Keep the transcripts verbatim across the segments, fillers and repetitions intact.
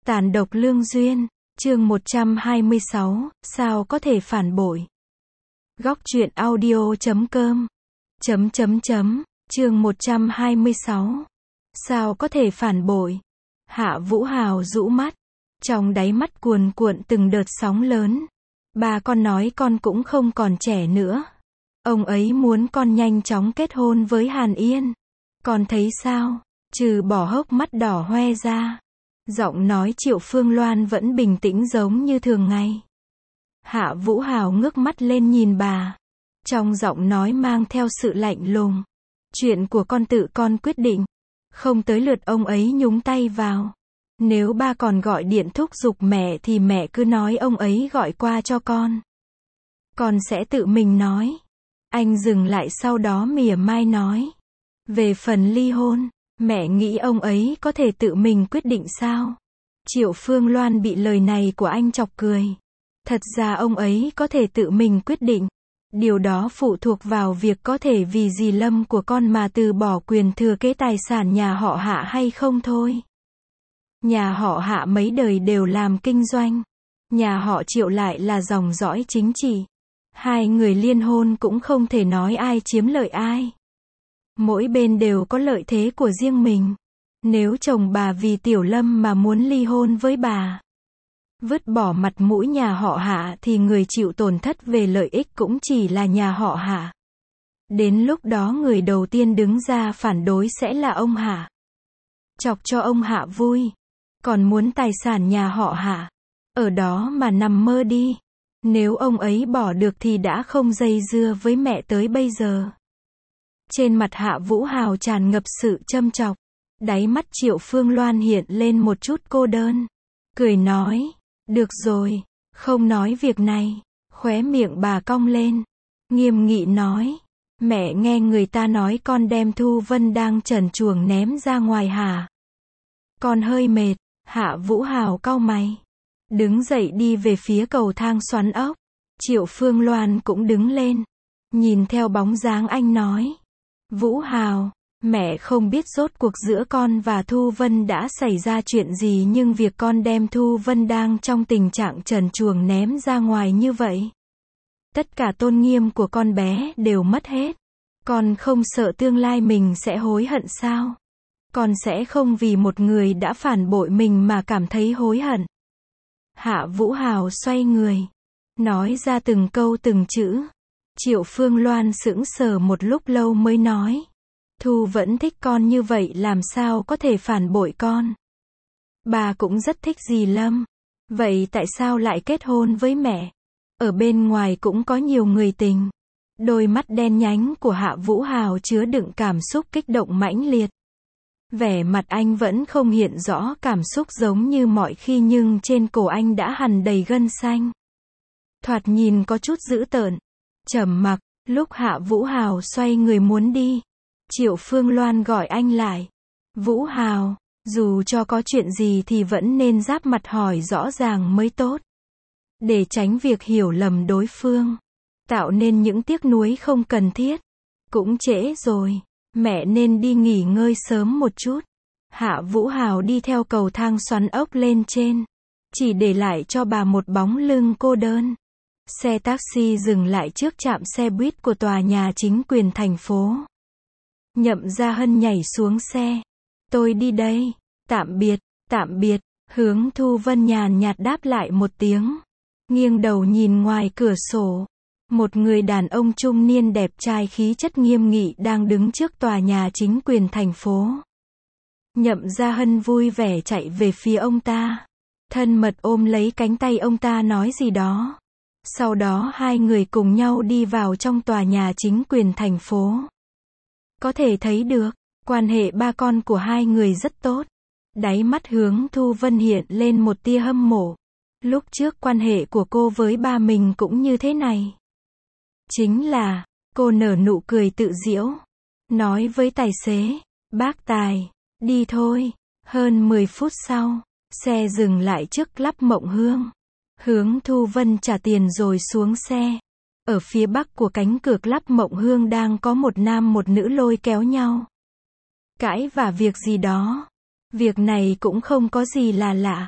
Tàn độc lương duyên, chương một trăm hai mươi sáu, sao có thể phản bội. Góc truyện audio chấm com, chấm chấm chấm, chương một trăm hai mươi sáu, sao có thể phản bội. Hạ Vũ Hào rũ mắt, trong đáy mắt cuồn cuộn từng đợt sóng lớn. Bà con nói con cũng không còn trẻ nữa. Ông ấy muốn con nhanh chóng kết hôn với Hàn Yên. Con thấy sao? Trừ bỏ hốc mắt đỏ hoe ra. Giọng nói Triệu Phương Loan vẫn bình tĩnh giống như thường ngày. Hạ Vũ Hào ngước mắt lên nhìn bà. Trong giọng nói mang theo sự lạnh lùng. Chuyện của con tự con quyết định. Không tới lượt ông ấy nhúng tay vào. Nếu ba còn gọi điện thúc giục mẹ thì mẹ cứ nói ông ấy gọi qua cho con. Con sẽ tự mình nói. Anh dừng lại sau đó mỉa mai nói. Về phần ly hôn, mẹ nghĩ ông ấy có thể tự mình quyết định sao? Triệu Phương Loan bị lời này của anh chọc cười. Thật ra ông ấy có thể tự mình quyết định. Điều đó phụ thuộc vào việc có thể vì dì Lâm của con mà từ bỏ quyền thừa kế tài sản nhà họ Hạ hay không thôi. Nhà họ Hạ mấy đời đều làm kinh doanh. Nhà họ Triệu lại là dòng dõi chính trị. Hai người liên hôn cũng không thể nói ai chiếm lợi ai. Mỗi bên đều có lợi thế của riêng mình. Nếu chồng bà vì Tiểu Lâm mà muốn ly hôn với bà, vứt bỏ mặt mũi nhà họ Hạ thì người chịu tổn thất về lợi ích cũng chỉ là nhà họ Hạ. Đến lúc đó người đầu tiên đứng ra phản đối sẽ là ông Hạ. Chọc cho ông Hạ vui. Còn muốn tài sản nhà họ Hạ, ở đó mà nằm mơ đi. Nếu ông ấy bỏ được thì đã không dây dưa với mẹ tới bây giờ. Trên mặt Hạ Vũ Hào tràn ngập sự châm chọc. Đáy mắt Triệu Phương Loan hiện lên một chút cô đơn. Cười nói, được rồi, không nói việc này. Khóe miệng bà cong lên. Nghiêm nghị nói, mẹ nghe người ta nói con đem Thu Vân đang trần truồng ném ra ngoài hả? Con hơi mệt. Hạ Vũ Hào cau mày. Đứng dậy đi về phía cầu thang xoắn ốc. Triệu Phương Loan cũng đứng lên. Nhìn theo bóng dáng anh nói. Vũ Hào, mẹ không biết rốt cuộc giữa con và Thu Vân đã xảy ra chuyện gì, nhưng việc con đem Thu Vân đang trong tình trạng trần truồng ném ra ngoài như vậy, tất cả tôn nghiêm của con bé đều mất hết. Con không sợ tương lai mình sẽ hối hận sao? Con sẽ không vì một người đã phản bội mình mà cảm thấy hối hận. Hạ Vũ Hào xoay người, nói ra từng câu từng chữ. Triệu Phương Loan sững sờ một lúc lâu mới nói. Thu vẫn thích con như vậy làm sao có thể phản bội con? Bà cũng rất thích dì Lâm. Vậy tại sao lại kết hôn với mẹ? Ở bên ngoài cũng có nhiều người tình. Đôi mắt đen nhánh của Hạ Vũ Hào chứa đựng cảm xúc kích động mãnh liệt. Vẻ mặt anh vẫn không hiện rõ cảm xúc giống như mọi khi, nhưng trên cổ anh đã hằn đầy gân xanh. Thoạt nhìn có chút dữ tợn. Trầm mặc, lúc Hạ Vũ Hào xoay người muốn đi, Triệu Phương Loan gọi anh lại. Vũ Hào, dù cho có chuyện gì thì vẫn nên giáp mặt hỏi rõ ràng mới tốt. Để tránh việc hiểu lầm đối phương, tạo nên những tiếc nuối không cần thiết. Cũng trễ rồi. Mẹ nên đi nghỉ ngơi sớm một chút. Hạ Vũ Hào đi theo cầu thang xoắn ốc lên trên. Chỉ để lại cho bà một bóng lưng cô đơn. Xe taxi dừng lại trước trạm xe buýt của tòa nhà chính quyền thành phố. Nhậm Gia Hân nhảy xuống xe. Tôi đi đây. Tạm biệt, tạm biệt. Hướng Thu Vân nhàn nhạt đáp lại một tiếng. Nghiêng đầu nhìn ngoài cửa sổ. Một người đàn ông trung niên đẹp trai khí chất nghiêm nghị đang đứng trước tòa nhà chính quyền thành phố. Nhậm Gia Hân vui vẻ chạy về phía ông ta. Thân mật ôm lấy cánh tay ông ta nói gì đó. Sau đó hai người cùng nhau đi vào trong tòa nhà chính quyền thành phố. Có thể thấy được, quan hệ ba con của hai người rất tốt. Đáy mắt Hướng Thu Vân hiện lên một tia hâm mộ. Lúc trước quan hệ của cô với ba mình cũng như thế này. Chính là, cô nở nụ cười tự giễu. Nói với tài xế, bác Tài, đi thôi. Hơn mười phút sau, xe dừng lại trước Club Mộng Hương. Hướng Thu Vân trả tiền rồi xuống xe. Ở phía bắc của cánh cửa Club Mộng Hương đang có một nam một nữ lôi kéo nhau. Cãi vả việc gì đó. Việc này cũng không có gì là lạ.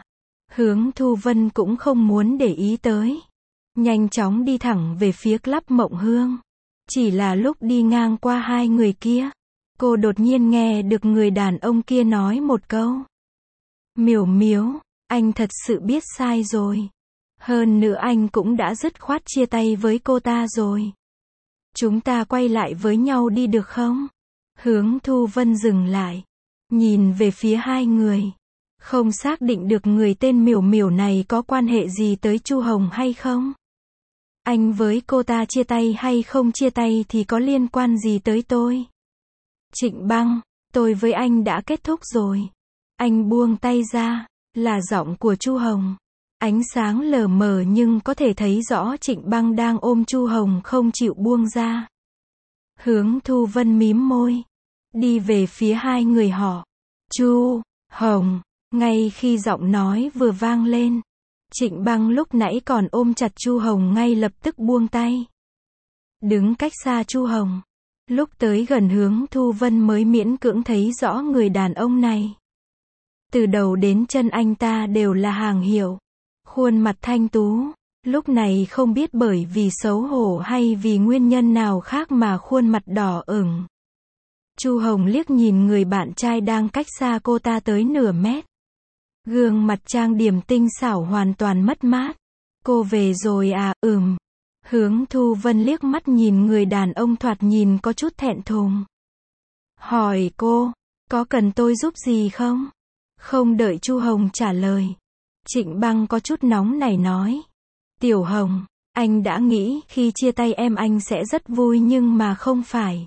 Hướng Thu Vân cũng không muốn để ý tới. Nhanh chóng đi thẳng về phía Club Mộng Hương. Chỉ là lúc đi ngang qua hai người kia, cô đột nhiên nghe được người đàn ông kia nói một câu. Miểu miếu, anh thật sự biết sai rồi. Hơn nữa anh cũng đã dứt khoát chia tay với cô ta rồi. Chúng ta quay lại với nhau đi được không? Hướng Thu Vân dừng lại, nhìn về phía hai người. Không xác định được người tên Miểu Miểu này có quan hệ gì tới Chu Hồng hay không? Anh với cô ta chia tay hay không chia tay thì có liên quan gì tới tôi? Trịnh Băng, tôi với anh đã kết thúc rồi. Anh buông tay ra, là giọng của Chu Hồng. Ánh sáng lờ mờ nhưng có thể thấy rõ Trịnh Băng đang ôm Chu Hồng không chịu buông ra. Hướng Thu Vân mím môi, đi về phía hai người họ. Chu Hồng, ngay khi giọng nói vừa vang lên, Trịnh Băng lúc nãy còn ôm chặt Chu Hồng ngay lập tức buông tay. Đứng cách xa Chu Hồng, lúc tới gần Hướng Thu Vân mới miễn cưỡng thấy rõ người đàn ông này. Từ đầu đến chân anh ta đều là hàng hiệu. Khuôn mặt thanh tú, lúc này không biết bởi vì xấu hổ hay vì nguyên nhân nào khác mà khuôn mặt đỏ ửng. Chu Hồng liếc nhìn người bạn trai đang cách xa cô ta tới nửa mét. Gương mặt trang điểm tinh xảo hoàn toàn mất mát. Cô về rồi à? Ừm. Hướng Thu Vân liếc mắt nhìn người đàn ông thoạt nhìn có chút thẹn thùng. Hỏi cô, có cần tôi giúp gì không? Không đợi Chu Hồng trả lời, Trịnh Băng có chút nóng nảy nói. Tiểu Hồng, anh đã nghĩ khi chia tay em anh sẽ rất vui nhưng mà không phải.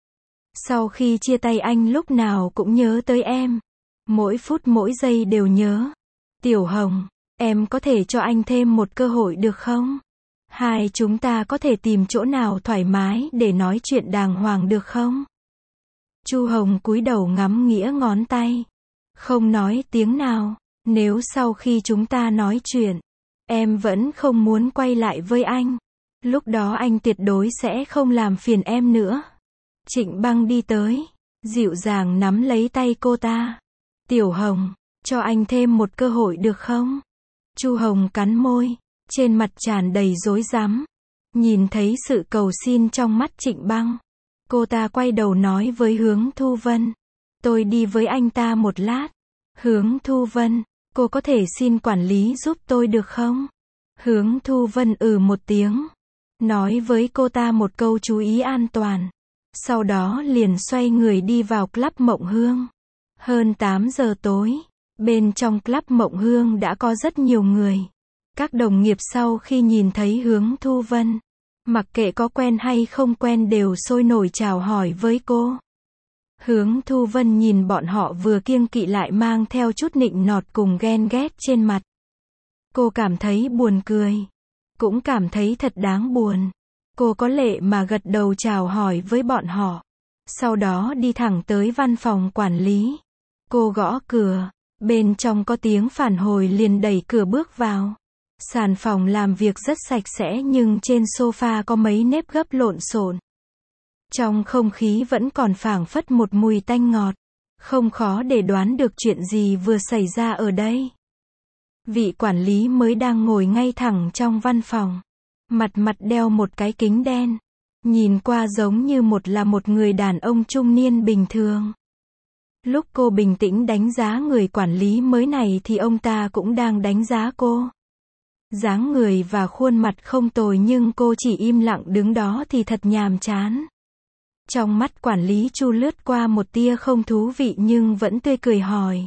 Sau khi chia tay anh lúc nào cũng nhớ tới em. Mỗi phút mỗi giây đều nhớ. Tiểu Hồng, em có thể cho anh thêm một cơ hội được không? Hai chúng ta có thể tìm chỗ nào thoải mái để nói chuyện đàng hoàng được không? Chu Hồng cúi đầu ngắm nghĩa ngón tay. Không nói tiếng nào. Nếu sau khi chúng ta nói chuyện, em vẫn không muốn quay lại với anh, lúc đó anh tuyệt đối sẽ không làm phiền em nữa. Trịnh Băng đi tới, dịu dàng nắm lấy tay cô ta. Tiểu Hồng, cho anh thêm một cơ hội được không? Chu Hồng cắn môi, trên mặt tràn đầy rối rắm. Nhìn thấy sự cầu xin trong mắt Trịnh Băng, cô ta quay đầu nói với Hướng Thu Vân. Tôi đi với anh ta một lát. Hướng Thu Vân, cô có thể xin quản lý giúp tôi được không? Hướng Thu Vân ừ một tiếng, nói với cô ta một câu chú ý an toàn. Sau đó liền xoay người đi vào Club Mộng Hương. Hơn tám giờ tối, bên trong Club Mộng Hương đã có rất nhiều người. Các đồng nghiệp sau khi nhìn thấy Hướng Thu Vân, mặc kệ có quen hay không quen đều sôi nổi chào hỏi với cô. Hướng Thu Vân nhìn bọn họ vừa kiêng kỵ lại mang theo chút nịnh nọt cùng ghen ghét trên mặt. Cô cảm thấy buồn cười, cũng cảm thấy thật đáng buồn. Cô có lệ mà gật đầu chào hỏi với bọn họ. Sau đó đi thẳng tới văn phòng quản lý. Cô gõ cửa, bên trong có tiếng phản hồi liền đẩy cửa bước vào. Sàn phòng làm việc rất sạch sẽ nhưng trên sofa có mấy nếp gấp lộn xộn. Trong không khí vẫn còn phảng phất một mùi tanh ngọt. Không khó để đoán được chuyện gì vừa xảy ra ở đây. Vị quản lý mới đang ngồi ngay thẳng trong văn phòng. Mặt mặt đeo một cái kính đen. Nhìn qua giống như một là một người đàn ông trung niên bình thường. Lúc cô bình tĩnh đánh giá người quản lý mới này thì ông ta cũng đang đánh giá cô. Dáng người và khuôn mặt không tồi nhưng cô chỉ im lặng đứng đó thì thật nhàm chán. Trong mắt quản lý Chu lướt qua một tia không thú vị nhưng vẫn tươi cười hỏi.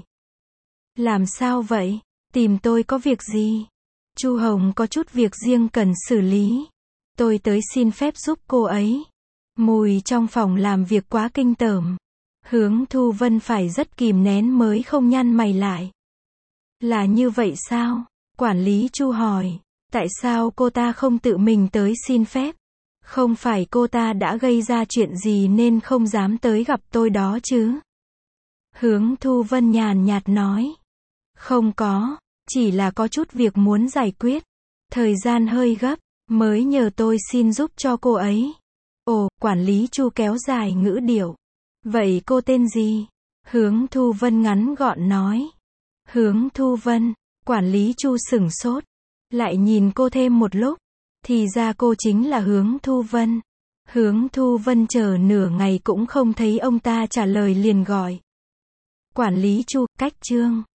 Làm sao vậy? Tìm tôi có việc gì? Chu Hồng có chút việc riêng cần xử lý. Tôi tới xin phép giúp cô ấy. Mùi trong phòng làm việc quá kinh tởm. Hướng Thu Vân phải rất kìm nén mới không nhăn mày lại. Là như vậy sao? Quản lý Chu hỏi. Tại sao cô ta không tự mình tới xin phép? Không phải cô ta đã gây ra chuyện gì nên không dám tới gặp tôi đó chứ? Hướng Thu Vân nhàn nhạt nói. Không có, chỉ là có chút việc muốn giải quyết. Thời gian hơi gấp, mới nhờ tôi xin giúp cho cô ấy. Ồ, quản lý Chu kéo dài ngữ điệu. Vậy cô tên gì? Hướng Thu Vân ngắn gọn nói. Hướng Thu Vân, Quản lý Chu sửng sốt, lại nhìn cô thêm một lúc, thì ra cô chính là Hướng Thu Vân. Hướng Thu Vân chờ nửa ngày cũng không thấy ông ta trả lời liền gọi. Quản lý Chu, cách Trương